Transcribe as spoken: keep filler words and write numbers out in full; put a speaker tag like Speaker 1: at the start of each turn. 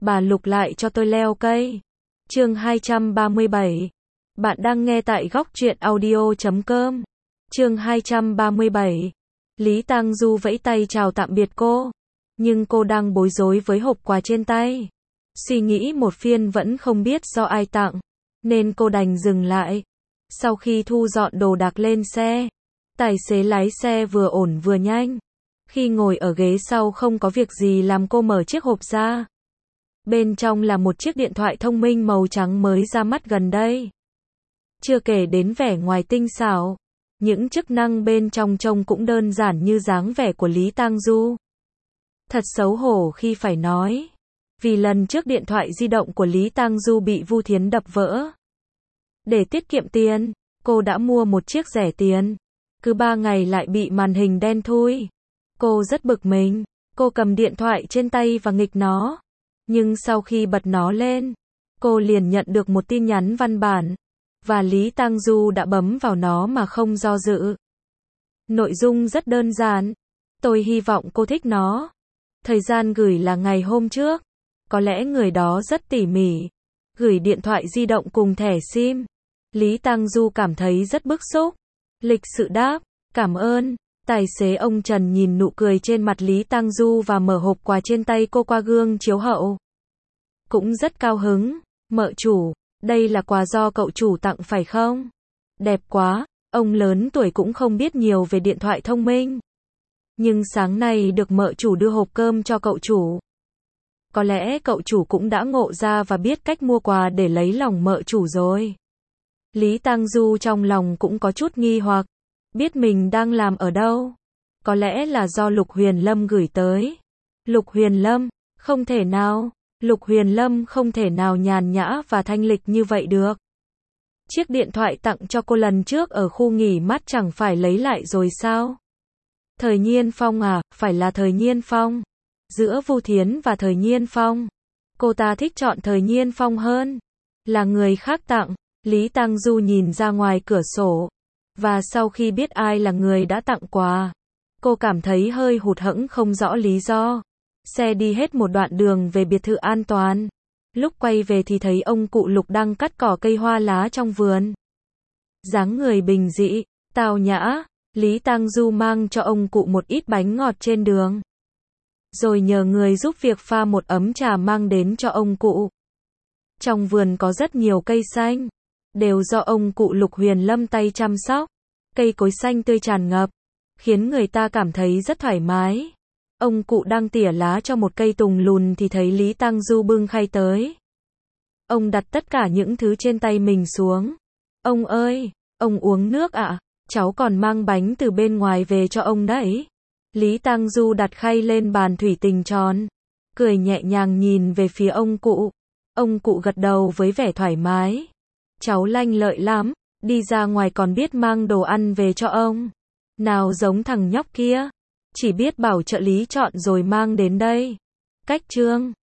Speaker 1: bà Lục lại cho tôi leo cây. Chương hai trăm ba mươi bảy. Bạn đang nghe tại góc truyện audio chấm com. Chương hai trăm ba mươi bảy. Lý Tang Du vẫy tay chào tạm biệt cô, nhưng cô đang bối rối với hộp quà trên tay. Suy nghĩ một phiên vẫn không biết do ai tặng, nên cô đành dừng lại. Sau khi thu dọn đồ đạc lên xe, tài xế lái xe vừa ổn vừa nhanh. Khi ngồi ở ghế sau không có việc gì làm, cô mở chiếc hộp ra. Bên trong là một chiếc điện thoại thông minh màu trắng mới ra mắt gần đây. Chưa kể đến vẻ ngoài tinh xảo, những chức năng bên trong trông cũng đơn giản như dáng vẻ của Lý Tang Du. Thật xấu hổ khi phải nói, vì lần trước điện thoại di động của Lý Tang Du bị Vu Thiến đập vỡ. Để tiết kiệm tiền, cô đã mua một chiếc rẻ tiền. Cứ ba ngày lại bị màn hình đen thui. Cô rất bực mình, cô cầm điện thoại trên tay và nghịch nó. Nhưng sau khi bật nó lên, cô liền nhận được một tin nhắn văn bản, và Lý Tang Du đã bấm vào nó mà không do dự. Nội dung rất đơn giản. Tôi hy vọng cô thích nó. Thời gian gửi là ngày hôm trước. Có lẽ người đó rất tỉ mỉ. Gửi điện thoại di động cùng thẻ SIM. Lý Tang Du cảm thấy rất bức xúc. Lịch sự đáp, cảm ơn. Tài xế ông Trần nhìn nụ cười trên mặt Lý Tang Du và mở hộp quà trên tay cô qua gương chiếu hậu. Cũng rất cao hứng. Mợ chủ, đây là quà do cậu chủ tặng phải không? Đẹp quá. Ông lớn tuổi cũng không biết nhiều về điện thoại thông minh. Nhưng sáng nay được mợ chủ đưa hộp cơm cho cậu chủ. Có lẽ cậu chủ cũng đã ngộ ra và biết cách mua quà để lấy lòng mợ chủ rồi. Lý Tang Du trong lòng cũng có chút nghi hoặc. Biết mình đang làm ở đâu. Có lẽ là do Lục Huyền Lâm gửi tới. Lục Huyền Lâm? Không thể nào. Lục Huyền Lâm không thể nào nhàn nhã và thanh lịch như vậy được. Chiếc điện thoại tặng cho cô lần trước ở khu nghỉ mát chẳng phải lấy lại rồi sao? Thời Nhiên Phong à, phải là Thời Nhiên Phong. Giữa Vu Thiến và Thời Nhiên Phong, cô ta thích chọn Thời Nhiên Phong hơn. Là người khác tặng. Lý Tang Du nhìn ra ngoài cửa sổ. Và sau khi biết ai là người đã tặng quà, cô cảm thấy hơi hụt hẫng không rõ lý do. Xe đi hết một đoạn đường về biệt thự an toàn. Lúc quay về thì thấy ông cụ Lục đang cắt cỏ cây hoa lá trong vườn. Dáng người bình dị, tao nhã. Lý Tang Du mang cho ông cụ một ít bánh ngọt trên đường, rồi nhờ người giúp việc pha một ấm trà mang đến cho ông cụ. Trong vườn có rất nhiều cây xanh, đều do ông cụ Lục Huyền Lâm tay chăm sóc. Cây cối xanh tươi tràn ngập, khiến người ta cảm thấy rất thoải mái. Ông cụ đang tỉa lá cho một cây tùng lùn thì thấy Lý Tang Du bưng khay tới. Ông đặt tất cả những thứ trên tay mình xuống. Ông ơi, ông uống nước ạ? À? Cháu còn mang bánh từ bên ngoài về cho ông đấy. Lý Tang Du đặt khay lên bàn thủy tinh tròn, cười nhẹ nhàng nhìn về phía ông cụ. Ông cụ gật đầu với vẻ thoải mái. Cháu lanh lợi lắm, đi ra ngoài còn biết mang đồ ăn về cho ông. Nào giống thằng nhóc kia, chỉ biết bảo trợ lý chọn rồi mang đến đây. Cách chương